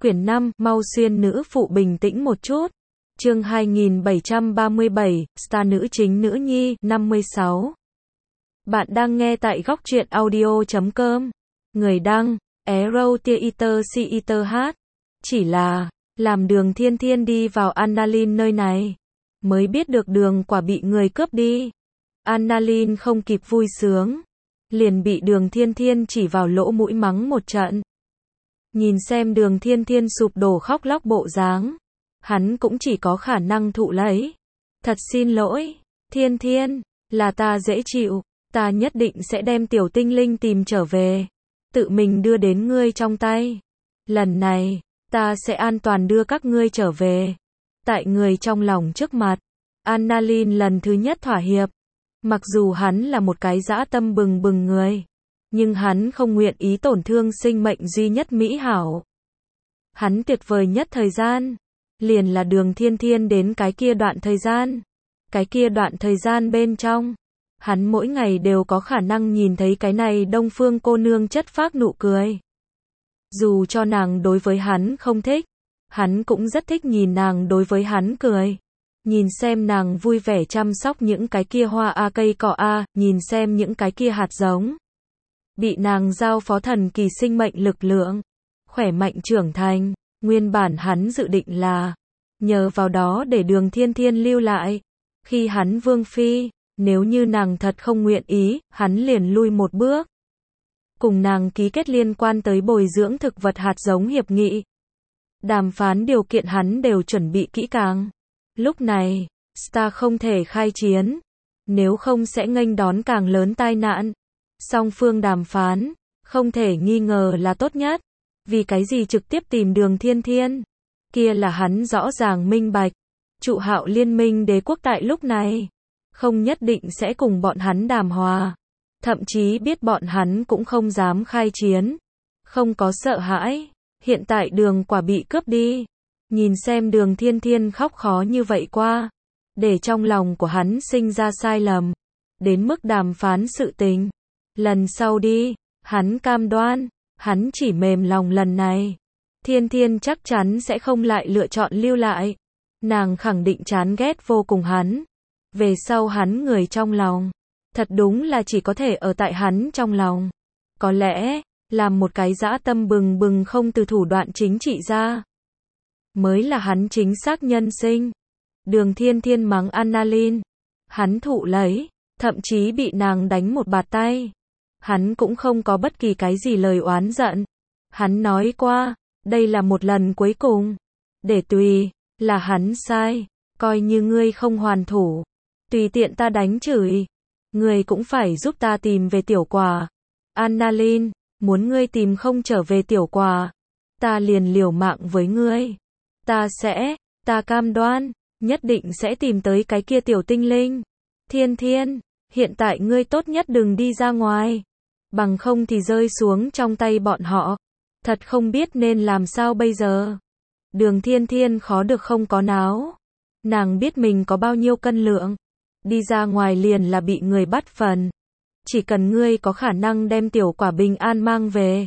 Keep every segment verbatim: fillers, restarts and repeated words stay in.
Quyển năm, mau xuyên nữ phụ bình tĩnh một chút. Chương hai nghìn bảy trăm ba mươi bảy, star nữ chính nữ nhi, năm mươi sáu. Bạn đang nghe tại góc truyện audio chấm com. Người đăng, Arrow Theater Theater hát. Chỉ là, làm Đường Thiên Thiên đi vào Annalyn nơi này, mới biết được Đường Quả bị người cướp đi. Annalyn không kịp vui sướng, liền bị Đường Thiên Thiên chỉ vào lỗ mũi mắng một trận. Nhìn xem Đường Thiên Thiên sụp đổ khóc lóc bộ dáng, hắn cũng chỉ có khả năng thụ lấy. Thật xin lỗi, Thiên Thiên, là ta dễ chịu, ta nhất định sẽ đem tiểu tinh linh tìm trở về, tự mình đưa đến ngươi trong tay. Lần này, ta sẽ an toàn đưa các ngươi trở về. Tại người trong lòng trước mặt, Annalyn lần thứ nhất thỏa hiệp. Mặc dù hắn là một cái dã tâm bừng bừng người, nhưng hắn không nguyện ý tổn thương sinh mệnh duy nhất mỹ hảo. Hắn tuyệt vời nhất thời gian, liền là Đường Thiên Thiên đến cái kia đoạn thời gian. Cái kia đoạn thời gian bên trong, hắn mỗi ngày đều có khả năng nhìn thấy cái này Đông Phương cô nương chất phác nụ cười. Dù cho nàng đối với hắn không thích, hắn cũng rất thích nhìn nàng đối với hắn cười. Nhìn xem nàng vui vẻ chăm sóc những cái kia hoa a cây cỏ a, nhìn xem những cái kia hạt giống. Bị nàng giao phó thần kỳ sinh mệnh lực lượng, khỏe mạnh trưởng thành, nguyên bản hắn dự định là, nhờ vào đó để Đường Thiên Thiên lưu lại. Khi hắn vương phi, nếu như nàng thật không nguyện ý, hắn liền lui một bước. Cùng nàng ký kết liên quan tới bồi dưỡng thực vật hạt giống hiệp nghị. Đàm phán điều kiện hắn đều chuẩn bị kỹ càng. Lúc này, Star không thể khai chiến, nếu không sẽ nghênh đón càng lớn tai nạn. Song phương đàm phán, không thể nghi ngờ là tốt nhất. Vì cái gì trực tiếp tìm Đường Thiên Thiên? Kia là hắn rõ ràng minh bạch. Trụ Hạo liên minh đế quốc tại lúc này, không nhất định sẽ cùng bọn hắn đàm hòa. Thậm chí biết bọn hắn cũng không dám khai chiến. Không có sợ hãi. Hiện tại Đường Quả bị cướp đi. Nhìn xem Đường Thiên Thiên khóc khó như vậy qua, để trong lòng của hắn sinh ra sai lầm. Đến mức đàm phán sự tình. Lần sau đi, hắn cam đoan, hắn chỉ mềm lòng lần này. Thiên Thiên chắc chắn sẽ không lại lựa chọn lưu lại. Nàng khẳng định chán ghét vô cùng hắn. Về sau hắn người trong lòng, thật đúng là chỉ có thể ở tại hắn trong lòng. Có lẽ, làm một cái dã tâm bừng bừng không từ thủ đoạn chính trị ra, mới là hắn chính xác nhân sinh. Đường Thiên Thiên mắng Annalyn, hắn thụ lấy, thậm chí bị nàng đánh một bạt tay. Hắn cũng không có bất kỳ cái gì lời oán giận. Hắn nói qua, đây là một lần cuối cùng. Để tùy, là hắn sai, coi như ngươi không hoàn thủ, tùy tiện ta đánh chửi, ngươi cũng phải giúp ta tìm về Tiểu Quả. Annalyn, muốn ngươi tìm không trở về Tiểu Quả, ta liền liều mạng với ngươi. Ta sẽ, ta cam đoan, nhất định sẽ tìm tới cái kia tiểu tinh linh. Thiên Thiên, hiện tại ngươi tốt nhất đừng đi ra ngoài, bằng không thì rơi xuống trong tay bọn họ. Thật không biết nên làm sao bây giờ. Đường Thiên Thiên khó được không có náo. Nàng biết mình có bao nhiêu cân lượng. Đi ra ngoài liền là bị người bắt phần. Chỉ cần ngươi có khả năng đem Tiểu Quả bình an mang về,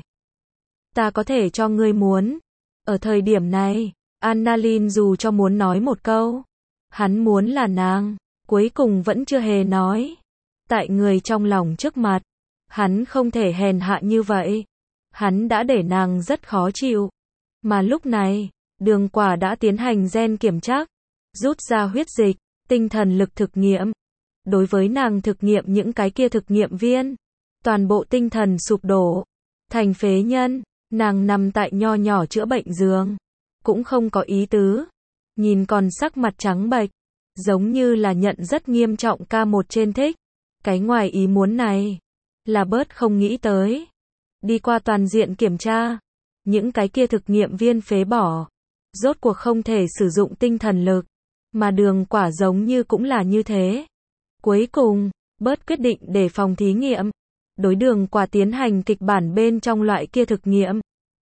ta có thể cho ngươi muốn. Ở thời điểm này, Annalyn dù cho muốn nói một câu, hắn muốn là nàng, cuối cùng vẫn chưa hề nói. Tại người trong lòng trước mặt, hắn không thể hèn hạ như vậy. Hắn đã để nàng rất khó chịu. Mà lúc này, Đường Quả đã tiến hành gen kiểm tra, rút ra huyết dịch, tinh thần lực thực nghiệm. Đối với nàng thực nghiệm những cái kia thực nghiệm viên, toàn bộ tinh thần sụp đổ, thành phế nhân. Nàng nằm tại nho nhỏ chữa bệnh giường, cũng không có ý tứ, nhìn còn sắc mặt trắng bệch, giống như là nhận rất nghiêm trọng ca một trên thích. Cái ngoài ý muốn này, là bớt không nghĩ tới. Đi qua toàn diện kiểm tra, những cái kia thực nghiệm viên phế bỏ, rốt cuộc không thể sử dụng tinh thần lực, mà Đường Quả giống như cũng là như thế. Cuối cùng, bớt quyết định để phòng thí nghiệm, đối Đường Quả tiến hành kịch bản bên trong loại kia thực nghiệm.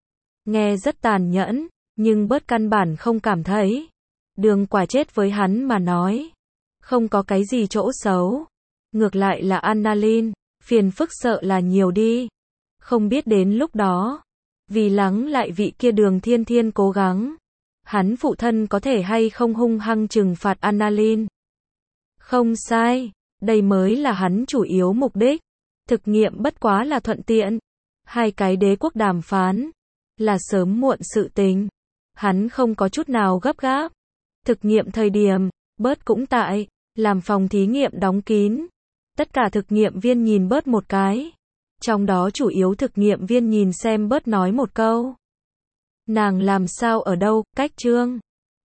Nghe rất tàn nhẫn, nhưng bớt căn bản không cảm thấy Đường Quả chết với hắn mà nói, không có cái gì chỗ xấu. Ngược lại là Annalyn, phiền phức sợ là nhiều đi. Không biết đến lúc đó, Vì lắng lại vị kia Đường Thiên Thiên cố gắng. Hắn phụ thân có thể hay không hung hăng trừng phạt Annalyn. Không sai, đây mới là hắn chủ yếu mục đích. Thực nghiệm bất quá là thuận tiện. Hai cái đế quốc đàm phán là sớm muộn sự tình. Hắn không có chút nào gấp gáp. Thực nghiệm thời điểm, Bert cũng tại, làm phòng thí nghiệm đóng kín. Tất cả thực nghiệm viên nhìn Bert một cái. Trong đó chủ yếu thực nghiệm viên nhìn xem Bert nói một câu. Nàng làm sao ở đâu, cách Trương